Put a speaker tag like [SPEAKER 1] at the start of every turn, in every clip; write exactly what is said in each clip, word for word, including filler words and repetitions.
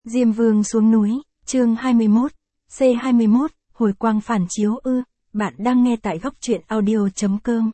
[SPEAKER 1] Diêm Vương xuống núi, chương hai mươi mốt, C hai mươi mốt, hồi quang phản chiếu ư, bạn đang nghe tại góc truyện audio.com.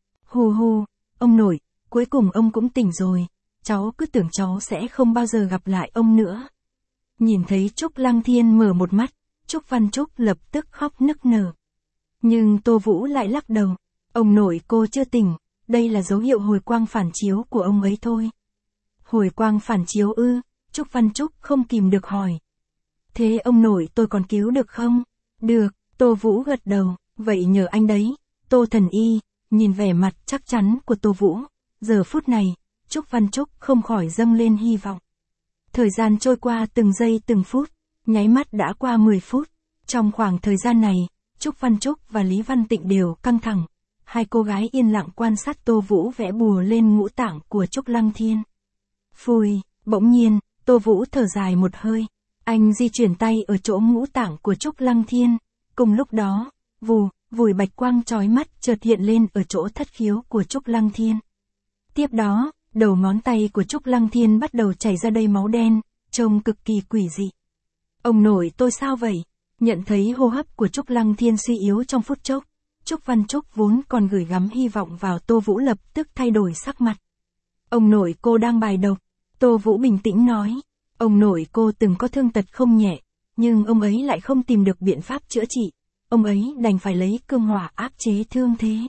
[SPEAKER 1] Hù hù, ông nội, cuối cùng ông cũng tỉnh rồi, cháu cứ tưởng cháu sẽ không bao giờ gặp lại ông nữa. Nhìn thấy Trúc Lăng Thiên mở một mắt, Trúc Văn Trúc lập tức khóc nức nở. Nhưng Tô Vũ lại lắc đầu, ông nội cô chưa tỉnh, đây là dấu hiệu hồi quang phản chiếu của ông ấy thôi. Hồi quang phản chiếu ư? Trúc Văn Trúc không kìm được hỏi. Thế ông nội tôi còn cứu được không? Được, Tô Vũ gật đầu, vậy nhờ anh đấy. Tô Thần Y, nhìn vẻ mặt chắc chắn của Tô Vũ, giờ phút này, Trúc Văn Trúc không khỏi dâng lên hy vọng. Thời gian trôi qua từng giây từng phút, nháy mắt đã qua mười phút. Trong khoảng thời gian này, Trúc Văn Trúc và Lý Văn Tịnh đều căng thẳng. Hai cô gái yên lặng quan sát Tô Vũ vẽ bùa lên ngũ tạng của Trúc Lăng Thiên. Phùi, bỗng nhiên, Tô Vũ thở dài một hơi. Anh di chuyển tay ở chỗ ngũ tạng của Trúc Lăng Thiên. Cùng lúc đó, vù, vùi bạch quang chói mắt chợt hiện lên ở chỗ thất khiếu của Trúc Lăng Thiên. Tiếp đó, đầu ngón tay của Trúc Lăng Thiên bắt đầu chảy ra đầy máu đen, trông cực kỳ quỷ dị. Ông nội tôi sao vậy? Nhận thấy hô hấp của Trúc Lăng Thiên suy yếu trong phút chốc, Trúc Văn Trúc vốn còn gửi gắm hy vọng vào Tô Vũ lập tức thay đổi sắc mặt. Ông nội cô đang bài độc. Tô Vũ bình tĩnh nói, ông nội cô từng có thương tật không nhẹ, nhưng ông ấy lại không tìm được biện pháp chữa trị, ông ấy đành phải lấy cương hỏa áp chế thương thế.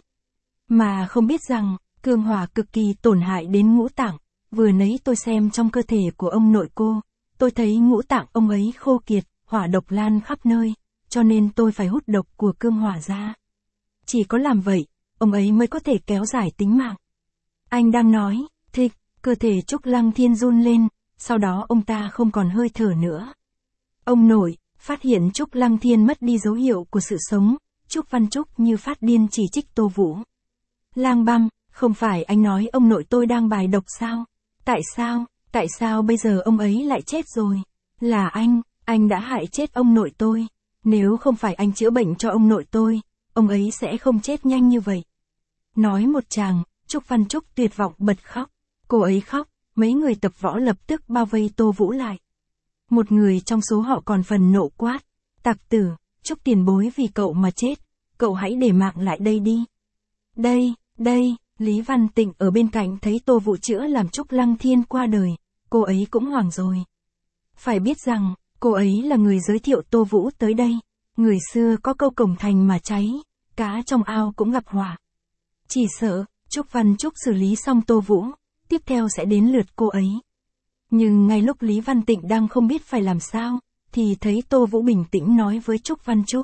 [SPEAKER 1] Mà không biết rằng, cương hỏa cực kỳ tổn hại đến ngũ tạng, vừa nãy tôi xem trong cơ thể của ông nội cô, tôi thấy ngũ tạng ông ấy khô kiệt, hỏa độc lan khắp nơi, cho nên tôi phải hút độc của cương hỏa ra. Chỉ có làm vậy, ông ấy mới có thể kéo dài tính mạng. Anh đang nói, thịch. Cơ thể Trúc Lăng Thiên run lên, sau đó ông ta không còn hơi thở nữa. Ông nội, phát hiện Trúc Lăng Thiên mất đi dấu hiệu của sự sống, Trúc Văn Trúc như phát điên chỉ trích Tô Vũ. Lang băm, không phải anh nói ông nội tôi đang bài độc sao? Tại sao, tại sao bây giờ ông ấy lại chết rồi? Là anh, anh đã hại chết ông nội tôi. Nếu không phải anh chữa bệnh cho ông nội tôi, ông ấy sẽ không chết nhanh như vậy. Nói một tràng, Trúc Văn Trúc tuyệt vọng bật khóc. Cô ấy khóc, mấy người tập võ lập tức bao vây Tô Vũ lại. Một người trong số họ còn phần nộ quát, tặc tử, Trúc tiền bối vì cậu mà chết, cậu hãy để mạng lại đây đi. Đây, đây, Lý Văn Tịnh ở bên cạnh thấy Tô Vũ chữa làm Trúc Lăng Thiên qua đời, cô ấy cũng hoảng rồi. Phải biết rằng, cô ấy là người giới thiệu Tô Vũ tới đây, người xưa có câu cổng thành mà cháy, cá trong ao cũng gặp hỏa. Chỉ sợ, Trúc Văn Trúc xử lý xong Tô Vũ, tiếp theo sẽ đến lượt cô ấy. Nhưng ngay lúc Lý Văn Tịnh đang không biết phải làm sao, thì thấy Tô Vũ bình tĩnh nói với Trúc Văn Trúc.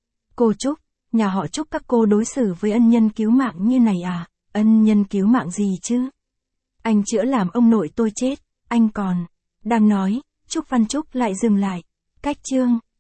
[SPEAKER 1] Cô Trúc, nhà họ Trúc các cô đối xử với ân nhân cứu mạng như này à? Ân nhân cứu mạng gì chứ? Anh chữa làm ông nội tôi chết, anh còn... Đang nói, Trúc Văn Trúc lại dừng lại. Cách chương,